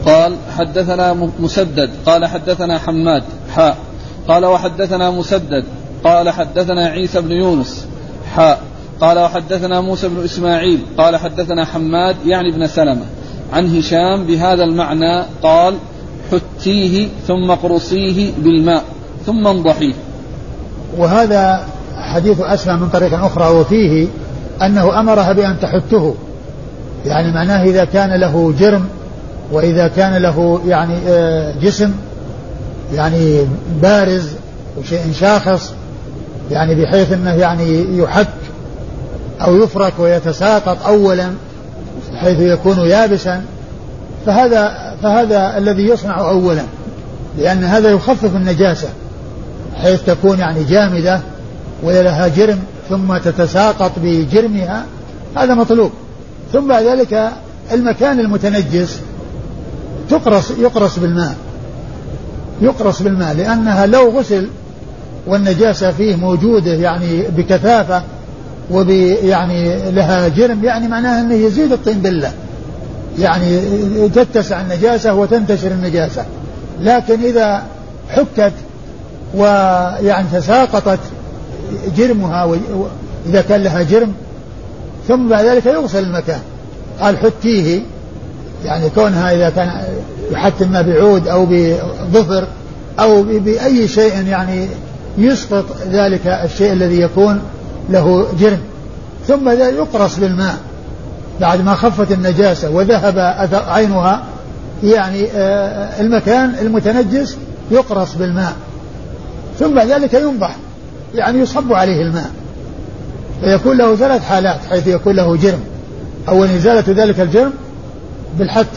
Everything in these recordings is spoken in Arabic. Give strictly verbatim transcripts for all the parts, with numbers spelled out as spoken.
قال حدثنا مسدد قال حدثنا حماد حاء قال وحدثنا مسدد قال حدثنا عيسى بن يونس حاء قال وحدثنا موسى بن إسماعيل قال حدثنا حماد يعني ابن سلمة عن هشام بهذا المعنى قال حتيه ثم اقرصيه بالماء ثم انضحيه. وهذا حديث أسمع من طريق أخرى وفيه أنه أمرها بأن تحته، يعني معناه إذا كان له جرم وإذا كان له يعني جسم يعني بارز وشيء شاخص يعني بحيث أنه يعني يحك أو يفرك ويتساقط أولا حيث يكون يابسا، فهذا فهذا الذي يصنع أولا، لأن هذا يخفف النجاسة حيث تكون يعني جامدة ولها جرم ثم تتساقط بجرمها، هذا مطلوب. ثم بعد ذلك المكان المتنجس تقرص يقرص بالماء يقرص بالماء لأنها لو غسل والنجاسة فيه موجودة يعني بكثافة وب يعني لها جرم، يعني معناها أنه يزيد الطين بلة، يعني تتسع النجاسة وتنتشر النجاسة. لكن إذا حكت ويعني تساقطت جرمها وإذا كان لها جرم ثم بعد ذلك يغسل المكان. قال حتيه يعني كونها إذا كان يحت الماء بعود أو بظفر أو بأي شيء يعني يسقط ذلك الشيء الذي يكون له جرم، ثم يقرص بالماء بعد ما خفت النجاسة وذهب عينها، يعني المكان المتنجس يقرص بالماء ثم بعد ذلك ينضح، يعني يصب عليه الماء، فيكون له ثلاث حالات حيث يكون له جرم: أول إزالة ذلك الجرم بالحت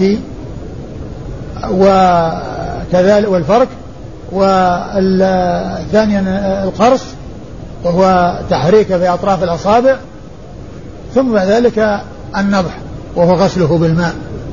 وكذلك والفرك، والثانيا القرص وهو تحريك في أطراف الأصابع، ثم بعد ذلك النضح وهو غسله بالماء.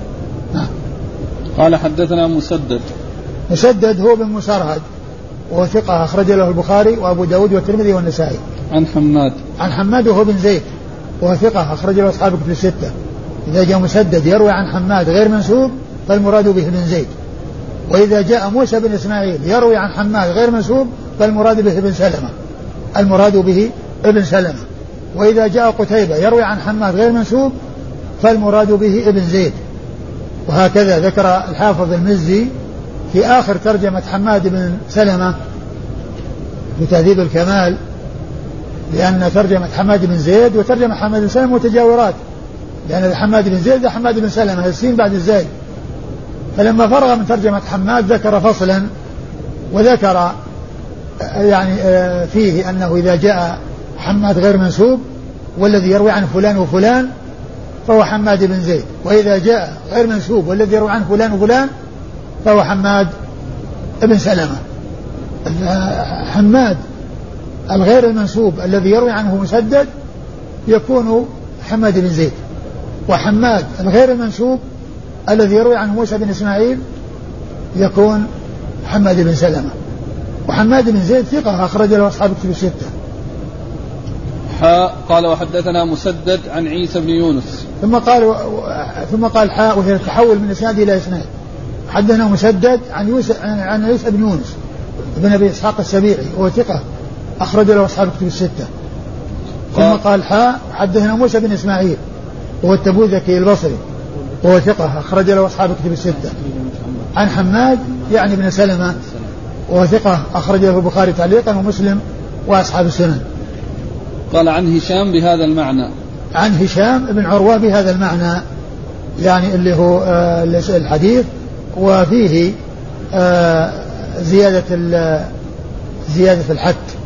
قال حدثنا مسدد مسدد هو بن مسرهد وهو ثقة أخرج له البخاري وأبو داود والترمذي والنسائي. عن حماد عن حماد وهو بن زيد وهو ثقة أخرج له أصحاب الكتب الستة. إذا جاء مسدد يروي عن حماد غير منسوب فالمراد به بن زيد، وإذا جاء موسى بن إسماعيل يروي عن حماد غير منسوب فالمراد به ابن سلمة المراد به ابن سلمة، وإذا جاء قتيبة يروي عن حماد غير منسوب فالمراد به ابن زيد. وهكذا ذكر الحافظ المزي في آخر ترجمة حماد بن سلمة في تهذيب الكمال، لأن ترجمة حماد بن زيد وترجمة حماد بن سلمة متجاورات، لأن حماد بن زيد حماد بن سلمة السين بعد الزاي. فلما فرغ من ترجمة حماد ذكر فصلا وذكر يعني فيه أنه إذا جاء حماد غير منسوب والذي يروي عن فلان وفلان فهو حماد بن زيد، وإذا جاء غير منسوب والذي يروي عن فلان وفلان فهو حماد بن سلمة. حماد الغير المنسوب الذي يروي عنه مسدد يكون حماد بن زيد، وحماد الغير المنسوب الذي يروي عنه موسى بن إسماعيل يكون حماد بن سلمة. وحماد بن زيد ثقة أخرج له أصحاب الكتب الستة. حاء قال وحدثنا مسدد عن عيسى بن يونس ثم قال ثم قال حاء وهي تحول من إسناد إلى إسناد. حدثنا مسدد عن يوسف عن عيسى بن يونس بن أبي إسحاق السبيعي وهو ثقة أخرج له أصحاب الكتب الستة. ثم قال حاء حدثنا موسى بن إسماعيل وهو التبوذكي البصري وهو ثقة أخرج له أصحاب الكتب الستة. عن حماد يعني بن سلمة وهو ثقة أخرج له البخاري تعليقا ومسلم وأصحاب السنن. قال عن هشام بهذا المعنى. عن هشام بن عروة بهذا المعنى، يعني اللي هو آه الحديث وفيه آه زيادة زيادة الحد.